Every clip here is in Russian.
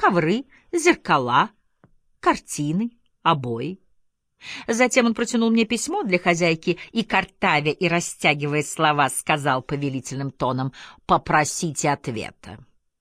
ковры, зеркала, картины, обои. Затем он протянул мне письмо для хозяйки и, картавя и растягивая слова, сказал повелительным тоном: «Попросите ответа».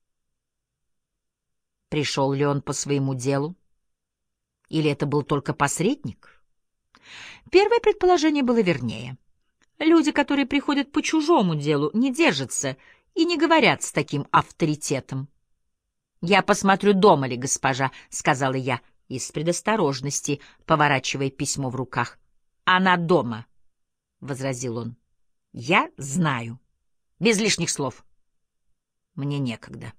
Пришел ли он по своему делу? Или это был только посредник? Первое предположение было вернее. Люди, которые приходят по чужому делу, не держатся и не говорят с таким авторитетом. «Я посмотрю, дома ли госпожа», — сказала я, из предосторожности, поворачивая письмо в руках. «Она дома», — возразил он. «Я знаю. Без лишних слов. Мне некогда».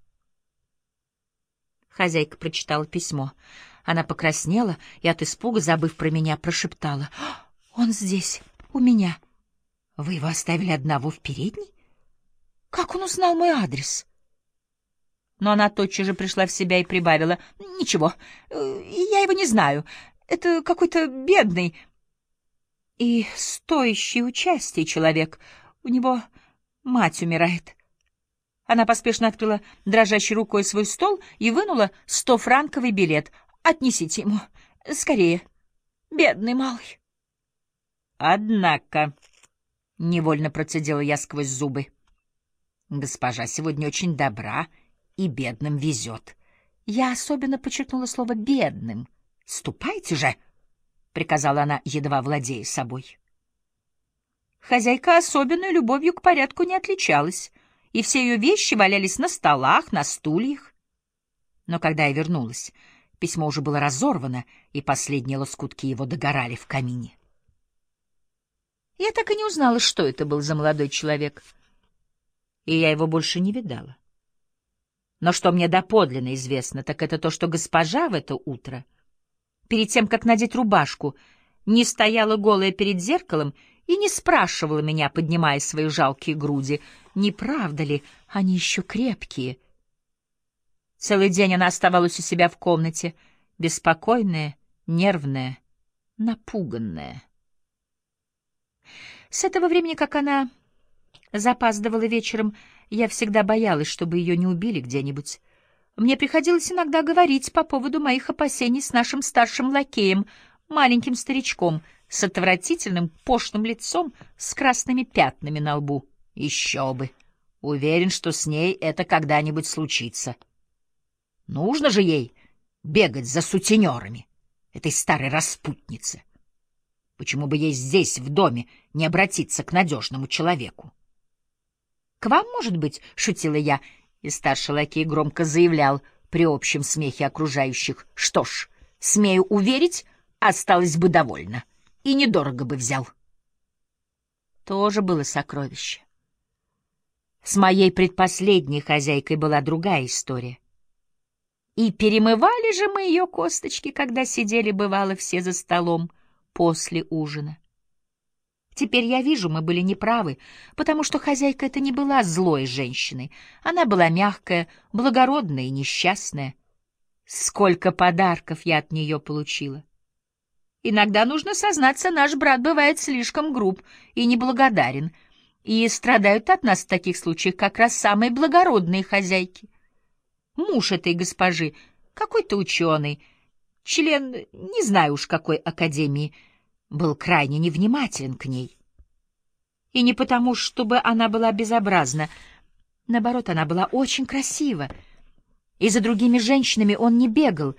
Хозяйка прочитала письмо. Она покраснела и от испуга, забыв про меня, прошептала: «Он здесь, у меня. Вы его оставили одного в передней? Как он узнал мой адрес?» Но она тотчас же пришла в себя и прибавила: «Ничего, я его не знаю. Это какой-то бедный и стоящий участия человек. У него мать умирает». Она поспешно открыла дрожащей рукой свой стол и вынула 100-франковый билет. «Отнесите ему. Скорее. Бедный малый». «Однако», — невольно процедила я сквозь зубы, — «госпожа сегодня очень добра, и бедным везет». Я особенно подчеркнула слово «бедным». «Ступайте же», — приказала она, едва владея собой. Хозяйка особенной любовью к порядку не отличалась, и все ее вещи валялись на столах, на стульях. Но когда я вернулась, письмо уже было разорвано, и последние лоскутки его догорали в камине. Я так и не узнала, что это был за молодой человек, и я его больше не видала. Но что мне доподлинно известно, так это то, что госпожа в это утро, перед тем, как надеть рубашку, не стояла голая перед зеркалом и не спрашивала меня, поднимая свои жалкие груди, не правда ли они еще крепкие. Целый день она оставалась у себя в комнате, беспокойная, нервная, напуганная. С этого времени, как она запаздывала вечером, я всегда боялась, чтобы ее не убили где-нибудь. Мне приходилось иногда говорить по поводу моих опасений с нашим старшим лакеем, маленьким старичком, с отвратительным пошлым лицом, с красными пятнами на лбу. Еще бы! Уверен, что с ней это когда-нибудь случится. Нужно же ей бегать за сутенерами, этой старой распутнице. Почему бы ей здесь, в доме, не обратиться к надежному человеку? — К вам, может быть, — шутила я, и старший лакей громко заявлял при общем смехе окружающих: — что ж, смею уверить, осталась бы довольна, и недорого бы взял. Тоже было сокровище. С моей предпоследней хозяйкой была другая история. И перемывали же мы ее косточки, когда сидели, бывало, все за столом после ужина. Теперь я вижу, мы были неправы, потому что хозяйка эта не была злой женщиной. Она была мягкая, благородная и несчастная. Сколько подарков я от нее получила! Иногда, нужно сознаться, наш брат бывает слишком груб и неблагодарен, и страдают от нас в таких случаях как раз самые благородные хозяйки. Муж этой госпожи, какой-то ученый, член не знаю уж какой академии, был крайне невнимателен к ней. И не потому, чтобы она была безобразна. Наоборот, она была очень красива. И за другими женщинами он не бегал,